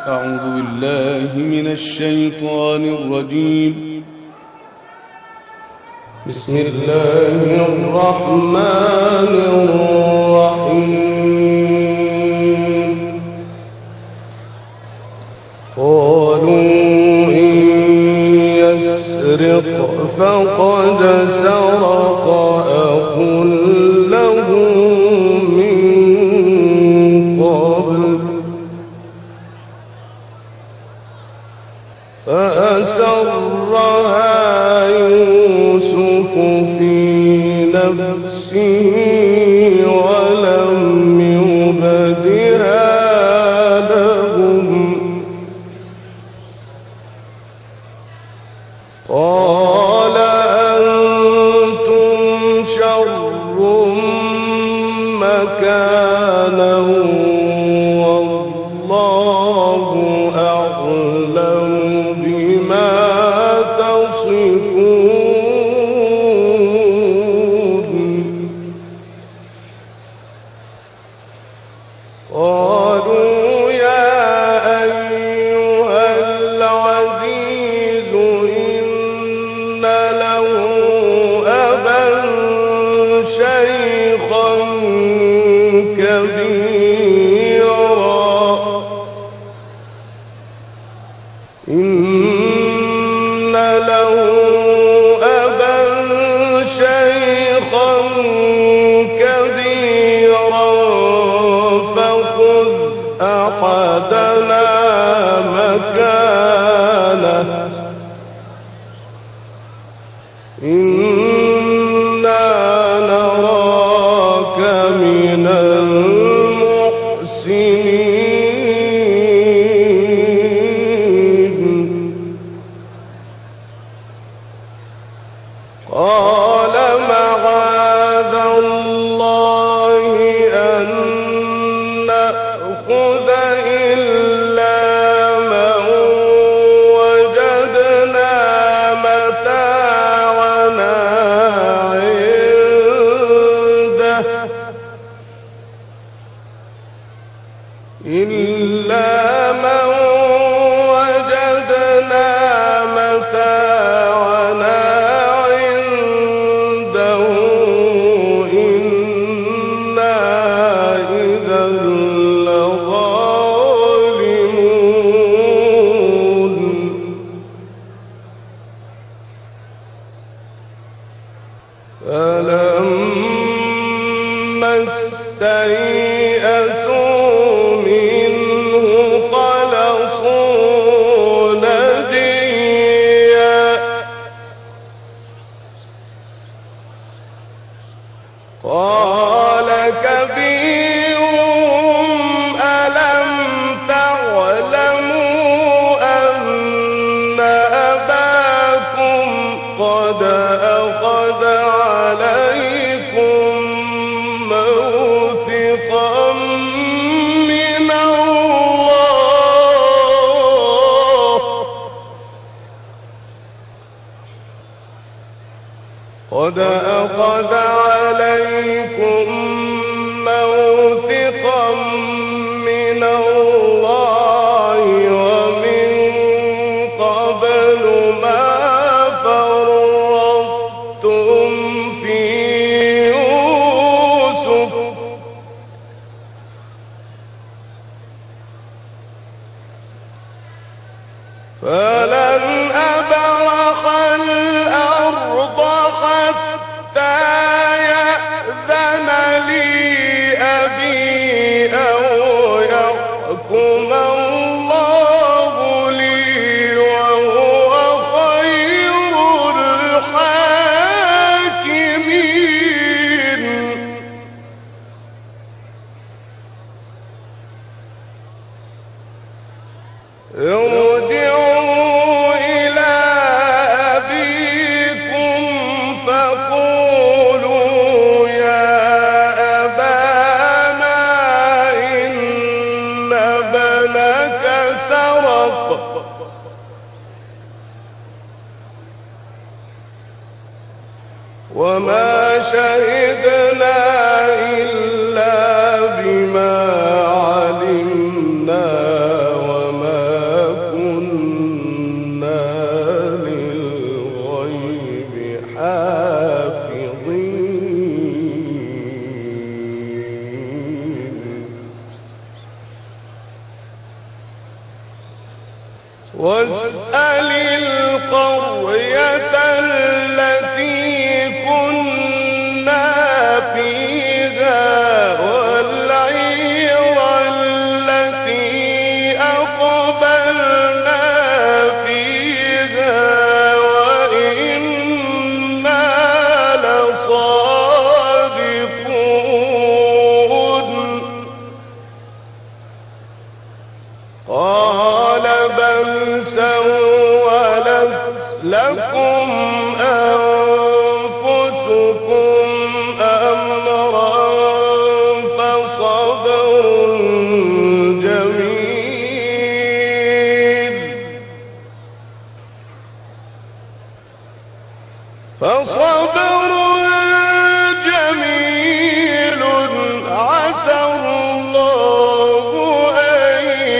أعوذ بالله من الشيطان الرجيم. بسم الله الرحمن الرحيم. قالوا إن يسرق فقد سرق أخ له من قبل فأسرها يوسف في نفسه ولم يبدها لهم قال أنتم شر مكانا والله أعلم بما تصفون. قالوا يا أيها العزيز إن له أبا شيخا كبيرا فخذ أحدنا مكانه إنا نراك من المحسنين. قال معاذ الله أن نأخذ إلا من وجدنا متاعنا عنده إنا إذا لظالمون. فلما استيئسوا منه خلصوا نجيا قال كبيرهم ألم تعلموا أن أباكم قد أخذ عليكم موثقا من الله قد أخذ عليكم موثقا من الله ومن قبل ما فرطتم في يوسف فلن أبرح الأرض حتى يأذن لي أبي أو يحكم الله لي وهو خير الحاكمين. ارجعوا إلى أبيكم فقولوا يا أبانا إن ابنك سرق وما شهدنا إلا بما علمنا وما واسأل القرية التي كنا فيها والعير التي أقبلنا فيها وإنا لصادقون. قال بل سولت لكم أنفسكم أمرا فصبر جميل عسى الله أن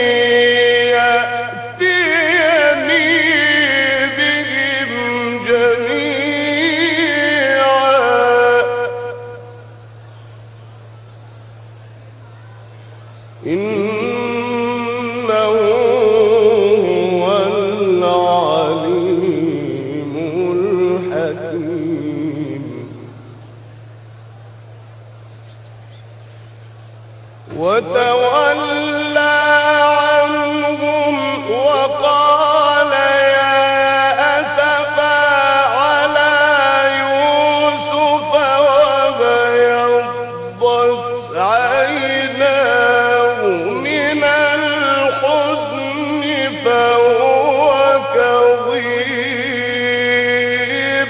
يأتيني بهم جميعا إنه هو العليم الحكيم. وتولى عنهم وقال يا أسفا على يوسف وابيضت عيناه من الحزن فهو كظيم.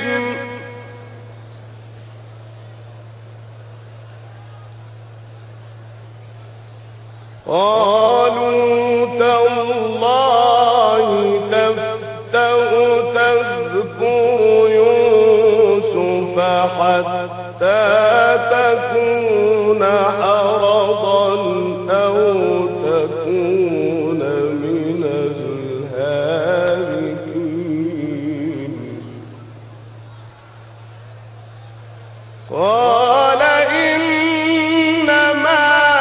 قالوا تالله تفتأ تذكر يوسف حتى تكون حرضا أو تكون من الهالكين. قال إنما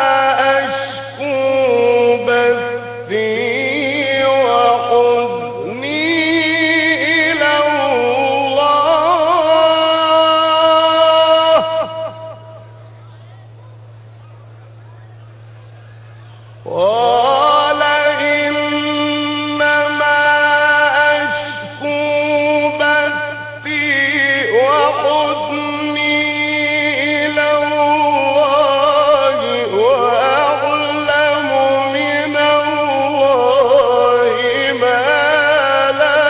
بثي وحزني إلى الله قال إنما أشكو بثي وحزني إلى الله وأعلم من الله ما لا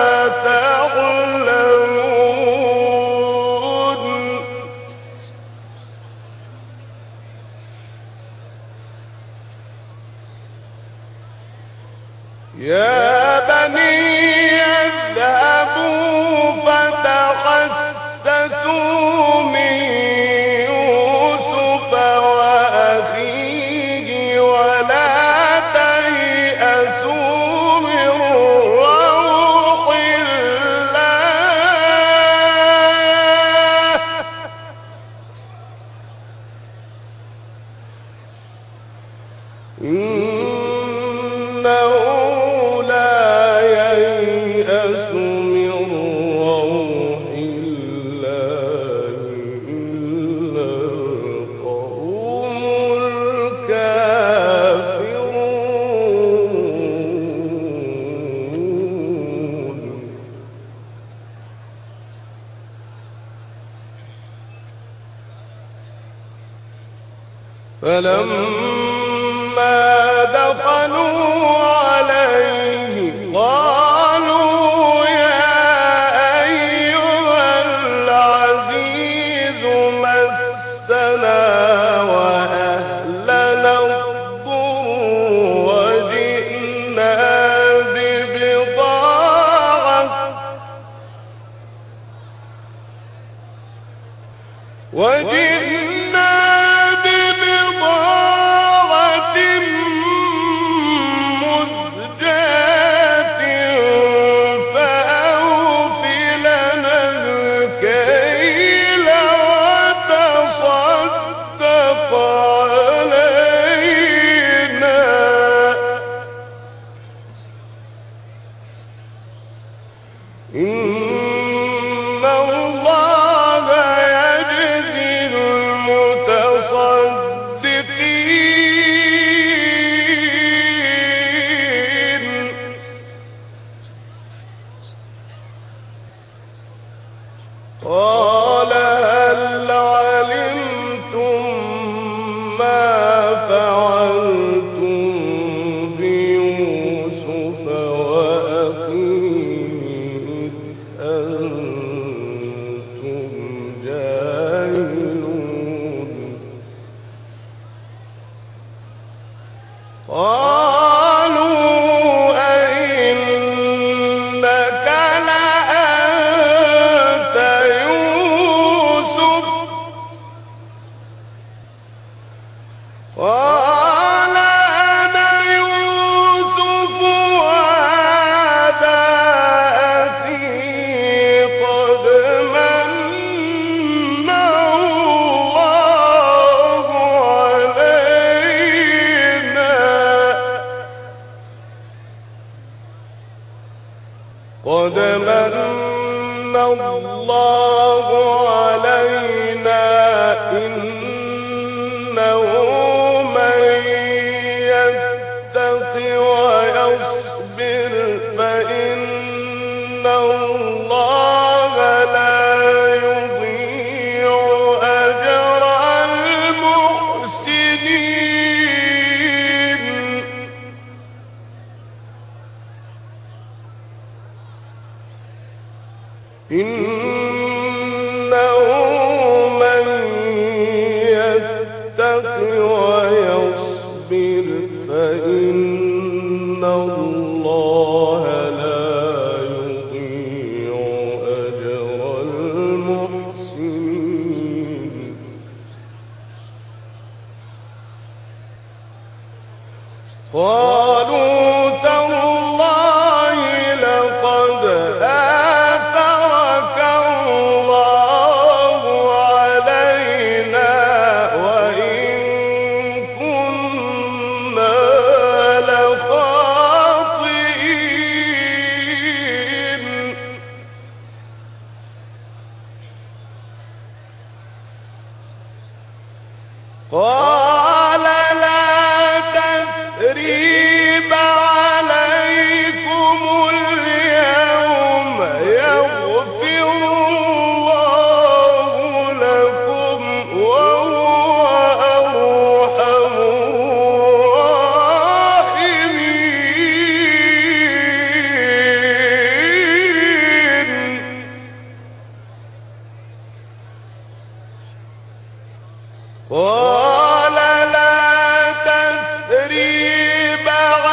تعلمون. يا بني اذهبوا فتحسسوا من يوسف وأخيه ولا تيأسوا من روح الله إنه لا ييأس من روح الله إلا القوم الكافرون. فلما دخلوا عليه قالوا يا أيها العزيز مسنا وأهلنا الضر وجئنا ببضاعة قد من الله علينا إنه من يتق ويصبر فإن الله لا يضيع أجر المحسنين إنه من يتق ويصبر فإن الله لا يضيع أجر المحسنين قالوا تالله لقد آثرك الله علينا وإن كنا لخاطئين قال لا تثريب عليكم اليوم يغفر الله لكم وهو أرحم الراحمين قال لا تثريب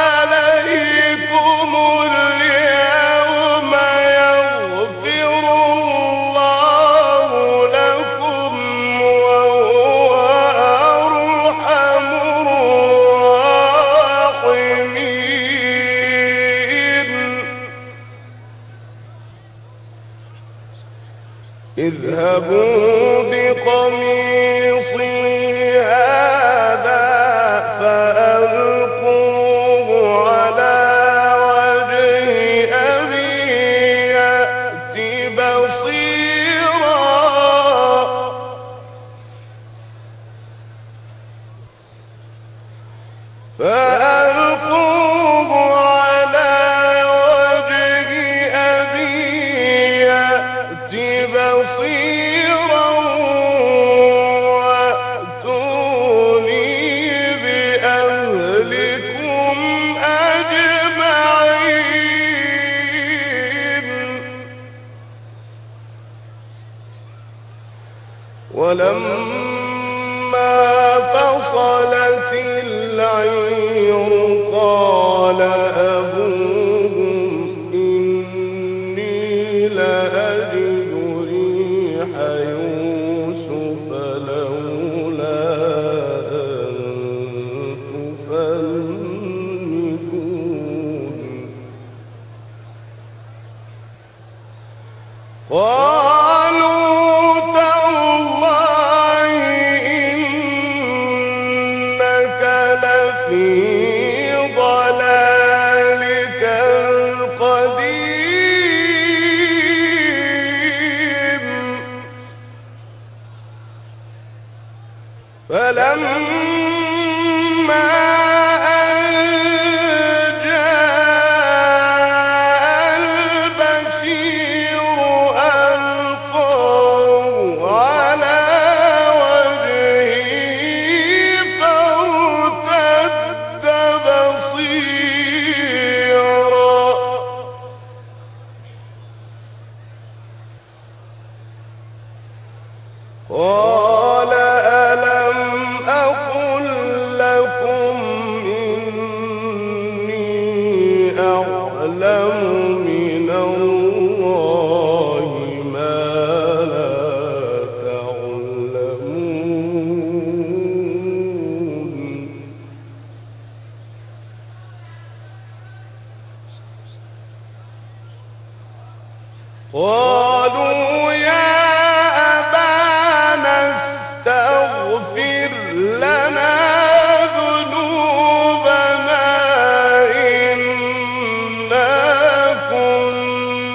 عليكم اليوم يغفر الله لكم وهو أرحم الراحمين اذهبوا بقميصي هذا فألقوه على وجه أبي يأت بصيرا فألقوه على وجه أبي يأت بصيرا وأتوني بأهلكم أجمعين ولما فصلت العير قال أبوهم إني لأجد ريح يوسف لولا أن تفندون قالوا تالله إنك لفي ضلالك القديم فلما أن جاء البشير ألقاه على وجهه فارتد بصيرا قال ألم أقل لكم إني أعلم من الله ما لا تعلمون قالوا يا أبانا استغفر لنا ذنوبنا إنا كنا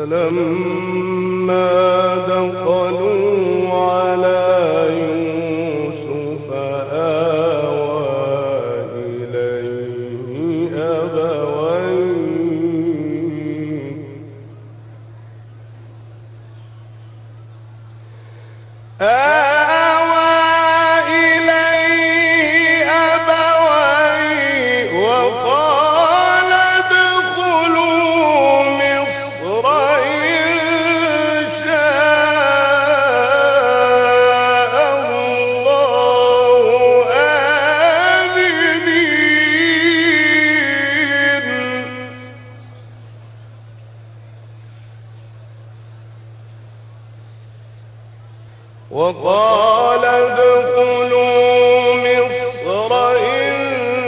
فلما دخلوا على يوسف آوى إليه أبويه وقال ادخلوا مصر إن شاء الله آمنين. وقال ادخلوا مصر إن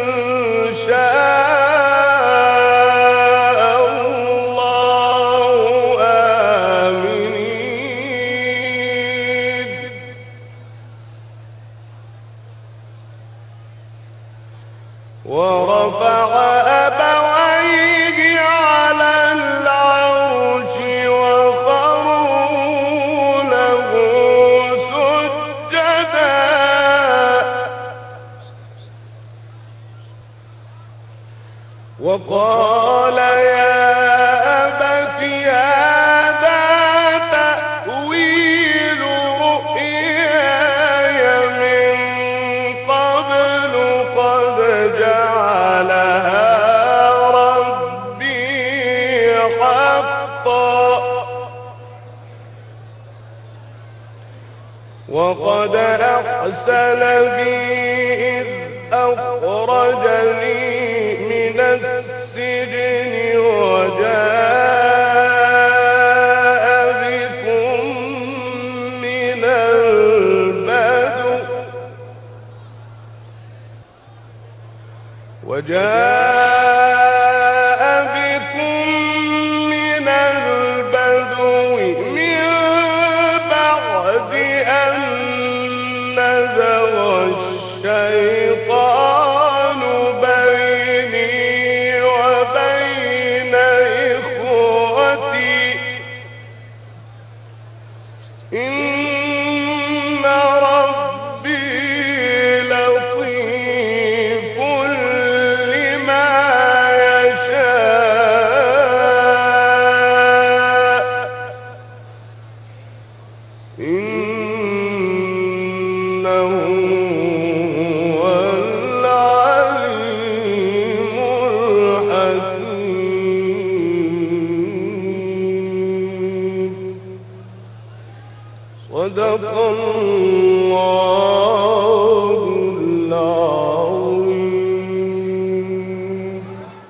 شاء الله آمنين. ورفع أبويه على العرش وخروا له سجدا وقال يا أبت هذا تأويل رؤياي من قبل قد جعلها ربي حقا وقد أحسن بي إذ أخرجني من السجن وجاء بكم من البدو من بعد أن نزغ الشيطان بيني وبين إخوتي إن ربي لطيف لما يشاء إنه هو العليم الحكيم. صدق الله